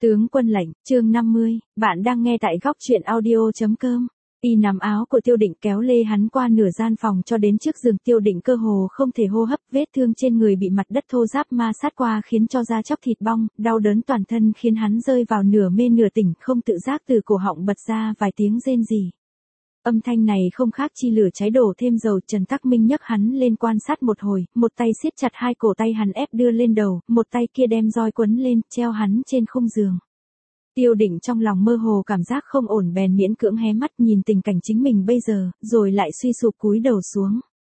Tướng quân lệnh, chương 50, bạn đang nghe tại góc truyện audio.com. Y nắm áo của Tiêu Định kéo lê hắn qua nửa gian phòng cho đến trước giường. Tiêu Định cơ hồ không thể hô hấp, vết thương trên người bị mặt đất thô ráp ma sát qua khiến cho da chóc thịt bong, đau đớn toàn thân khiến hắn rơi vào nửa mê nửa tỉnh, không tự giác từ cổ họng bật ra vài tiếng rên rỉ. Âm thanh này không khác chi lửa cháy đổ thêm dầu. Trần Tắc Minh nhấc hắn lên quan sát một hồi, một tay siết chặt hai cổ tay hắn ép đưa lên đầu, một tay kia đem roi quấn lên, treo hắn trên khung giường. Tiêu Định trong lòng mơ hồ cảm giác không ổn bèn miễn cưỡng hé mắt nhìn tình cảnh chính mình bây giờ, rồi lại suy sụp cúi đầu xuống.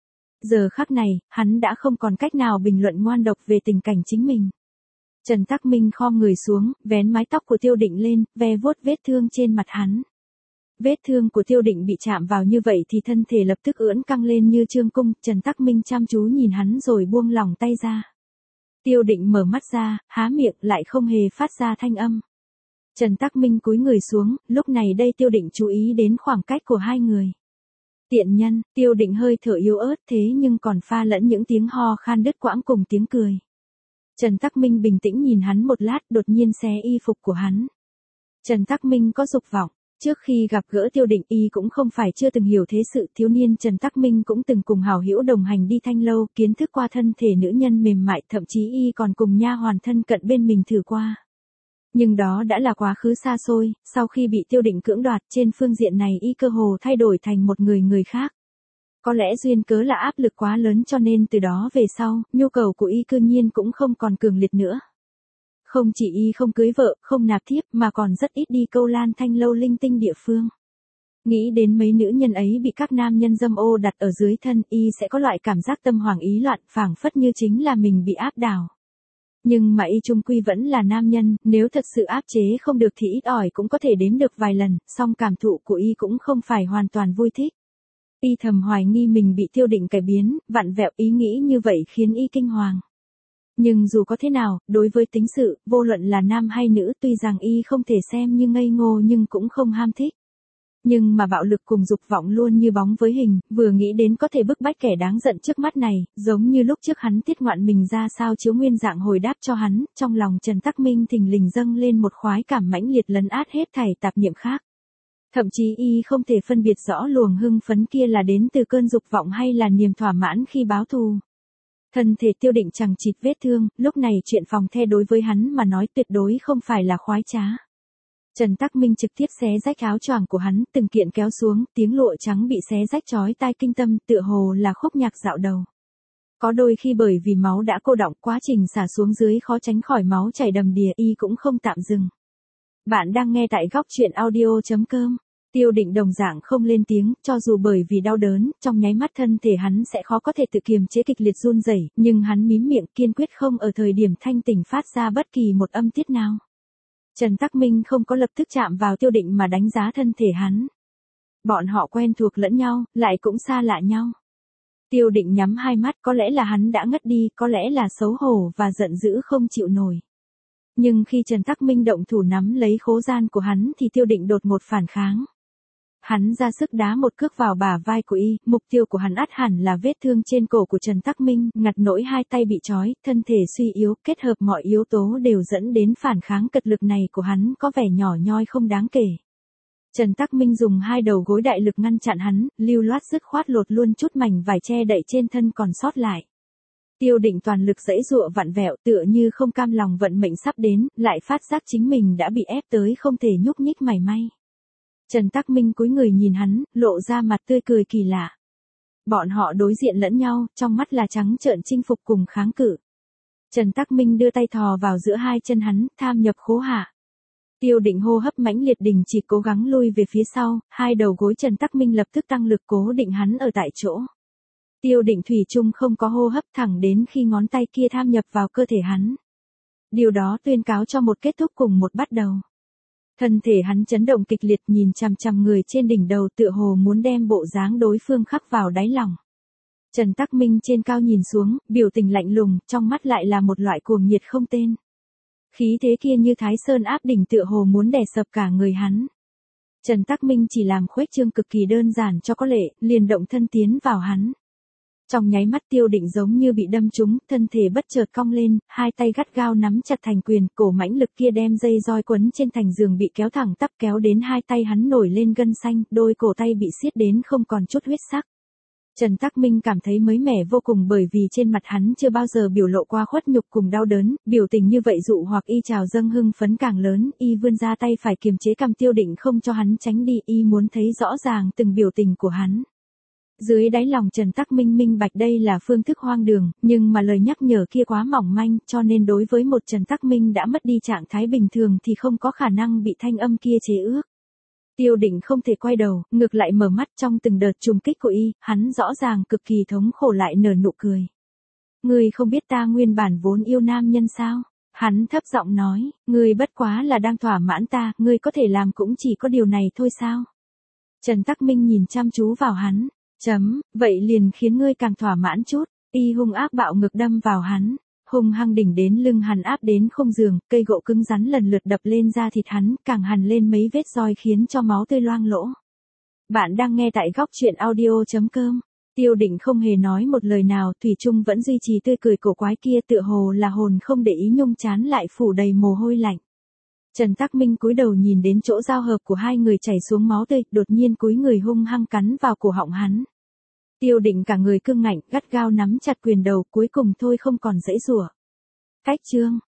Giờ khắc này, hắn đã không còn cách nào bình luận ngoan độc về tình cảnh chính mình. Trần Tắc Minh khom người xuống, vén mái tóc của Tiêu Định lên, ve vuốt vết thương trên mặt hắn. Vết thương của Tiêu Định bị chạm vào như vậy thì thân thể lập tức ưỡn căng lên như trương cung. Trần Tắc Minh chăm chú nhìn hắn rồi buông lỏng tay ra. Tiêu Định mở mắt ra, há miệng lại không hề phát ra thanh âm. Trần Tắc Minh cúi người xuống, lúc này đây Tiêu Định chú ý đến khoảng cách của hai người. Tiện nhân, Tiêu Định hơi thở yếu ớt thế nhưng còn pha lẫn những tiếng ho khan đứt quãng cùng tiếng cười. Trần Tắc Minh bình tĩnh nhìn hắn một lát, đột nhiên xé y phục của hắn. Trần Tắc Minh có dục vọng. Trước khi gặp gỡ Tiêu Định y cũng không phải chưa từng hiểu thế sự. Thiếu niên Trần Tắc Minh cũng từng cùng hảo hữu đồng hành đi Thanh Lâu, kiến thức qua thân thể nữ nhân mềm mại, thậm chí y còn cùng nha hoàn thân cận bên mình thử qua. Nhưng đó đã là quá khứ xa xôi, sau khi bị Tiêu Định cưỡng đoạt, trên phương diện này y cơ hồ thay đổi thành một người khác. Có lẽ duyên cớ là áp lực quá lớn cho nên từ đó về sau, nhu cầu của y cư nhiên cũng không còn cường liệt nữa. Không chỉ y không cưới vợ, không nạp thiếp mà còn rất ít đi câu lan Thanh Lâu linh tinh địa phương. Nghĩ đến mấy nữ nhân ấy bị các nam nhân dâm ô đặt ở dưới thân, y sẽ có loại cảm giác tâm hoảng ý loạn, phảng phất như chính là mình bị áp đảo. Nhưng mà y chung quy vẫn là nam nhân, nếu thật sự áp chế không được thì ít ỏi cũng có thể đếm được vài lần, song cảm thụ của y cũng không phải hoàn toàn vui thích. Y thầm hoài nghi mình bị Tiêu Định cải biến, vặn vẹo, ý nghĩ như vậy khiến y kinh hoàng. Nhưng dù có thế nào, đối với tính sự, vô luận là nam hay nữ, tuy rằng y không thể xem như ngây ngô nhưng cũng không ham thích. Nhưng mà bạo lực cùng dục vọng luôn như bóng với hình, vừa nghĩ đến có thể bức bách kẻ đáng giận trước mắt này, giống như lúc trước hắn tiết ngoạn mình ra sao chiếu nguyên dạng hồi đáp cho hắn, trong lòng Trần Tắc Minh thình lình dâng lên một khoái cảm mãnh liệt lấn át hết thảy tạp niệm khác. Thậm chí y không thể phân biệt rõ luồng hưng phấn kia là đến từ cơn dục vọng hay là niềm thỏa mãn khi báo thù. Thân thể Tiêu Định chằng chịt vết thương, lúc này chuyện phòng the đối với hắn mà nói tuyệt đối không phải là khoái trá. Trần Tắc Minh trực tiếp xé rách áo choàng của hắn, từng kiện kéo xuống, tiếng lụa trắng bị xé rách chói tai kinh tâm, tựa hồ là khúc nhạc dạo đầu. Có đôi khi bởi vì máu đã cô đọng, quá trình xả xuống dưới khó tránh khỏi máu chảy đầm đìa, y cũng không tạm dừng. Bạn đang nghe tại góc truyện audio.com. Tiêu Định đồng dạng không lên tiếng, cho dù bởi vì đau đớn, trong nháy mắt thân thể hắn sẽ khó có thể tự kiềm chế kịch liệt run rẩy, nhưng hắn mím miệng kiên quyết không ở thời điểm thanh tỉnh phát ra bất kỳ một âm tiết nào. Trần Tắc Minh không có lập tức chạm vào Tiêu Định mà đánh giá thân thể hắn. Bọn họ quen thuộc lẫn nhau, lại cũng xa lạ nhau. Tiêu Định nhắm hai mắt, có lẽ là hắn đã ngất đi, có lẽ là xấu hổ và giận dữ không chịu nổi. Nhưng khi Trần Tắc Minh động thủ nắm lấy khố gian của hắn thì Tiêu Định đột ngột phản kháng. Hắn ra sức đá một cước vào bả vai của y, mục tiêu của hắn ắt hẳn là vết thương trên cổ của Trần Tắc Minh, ngặt nỗi hai tay bị trói, thân thể suy yếu, kết hợp mọi yếu tố đều dẫn đến phản kháng cật lực này của hắn có vẻ nhỏ nhoi không đáng kể. Trần Tắc Minh dùng hai đầu gối đại lực ngăn chặn hắn, lưu loát dứt khoát lột luôn chút mảnh vải che đậy trên thân còn sót lại. Tiêu Định toàn lực giãy giụa vặn vẹo tựa như không cam lòng vận mệnh sắp đến, lại phát giác chính mình đã bị ép tới không thể nhúc nhích mảy may. Trần Tắc Minh cúi người nhìn hắn, lộ ra mặt tươi cười kỳ lạ. Bọn họ đối diện lẫn nhau, trong mắt là trắng trợn chinh phục cùng kháng cự. Trần Tắc Minh đưa tay thò vào giữa hai chân hắn, tham nhập khố hạ. Tiêu Định hô hấp mãnh liệt đình chỉ cố gắng lui về phía sau, hai đầu gối Trần Tắc Minh lập tức tăng lực cố định hắn ở tại chỗ. Tiêu Định thủy chung không có hô hấp thẳng đến khi ngón tay kia tham nhập vào cơ thể hắn. Điều đó tuyên cáo cho một kết thúc cùng một bắt đầu. Thân thể hắn chấn động kịch liệt nhìn chằm chằm người trên đỉnh đầu tựa hồ muốn đem bộ dáng đối phương khắc vào đáy lòng. Trần Tắc Minh trên cao nhìn xuống, biểu tình lạnh lùng, trong mắt lại là một loại cuồng nhiệt không tên. Khí thế kia như Thái Sơn áp đỉnh tựa hồ muốn đè sập cả người hắn. Trần Tắc Minh chỉ làm khuếch trương cực kỳ đơn giản cho có lệ, liền động thân tiến vào hắn. Trong nháy mắt Tiêu Định giống như bị đâm trúng, thân thể bất chợt cong lên, hai tay gắt gao nắm chặt thành quyền, cổ mãnh lực kia đem dây roi quấn trên thành giường bị kéo thẳng tắp kéo đến hai tay hắn nổi lên gân xanh, đôi cổ tay bị siết đến không còn chút huyết sắc. Trần Tắc Minh cảm thấy mới mẻ vô cùng bởi vì trên mặt hắn chưa bao giờ biểu lộ qua khuất nhục cùng đau đớn, biểu tình như vậy dụ hoặc y trào dâng hưng phấn càng lớn, y vươn ra tay phải kiềm chế cằm Tiêu Định không cho hắn tránh đi, y muốn thấy rõ ràng từng biểu tình của hắn. Dưới đáy lòng Trần Tắc Minh minh bạch đây là phương thức hoang đường, nhưng mà lời nhắc nhở kia quá mỏng manh, cho nên đối với một Trần Tắc Minh đã mất đi trạng thái bình thường thì không có khả năng bị thanh âm kia chế ước. Tiêu Định không thể quay đầu, ngược lại mở mắt trong từng đợt trùng kích của y, hắn rõ ràng cực kỳ thống khổ lại nở nụ cười. Ngươi không biết ta nguyên bản vốn yêu nam nhân sao? Hắn thấp giọng nói, ngươi bất quá là đang thỏa mãn ta, ngươi có thể làm cũng chỉ có điều này thôi sao? Trần Tắc Minh nhìn chăm chú vào hắn, vậy liền khiến ngươi càng thỏa mãn chút, y hung ác bạo ngực đâm vào hắn. Hung hăng đỉnh đến lưng hắn áp đến không giường, cây gỗ cứng rắn lần lượt đập lên da thịt hắn, càng hằn lên mấy vết roi khiến cho máu tươi loang lỗ. Bạn đang nghe tại góc truyện audio.com. Tiêu Định không hề nói một lời nào, thủy chung vẫn duy trì tươi cười cổ quái kia, tựa hồ là hồn không để ý nhung chán lại phủ đầy mồ hôi lạnh. Trần Tắc Minh cúi đầu nhìn đến chỗ giao hợp của hai người chảy xuống máu tươi, đột nhiên cúi người hung hăng cắn vào cổ họng hắn. Tiêu Định cả người cương ngạnh, gắt gao nắm chặt quyền đầu, cuối cùng thôi không còn giãy giụa. Cách chương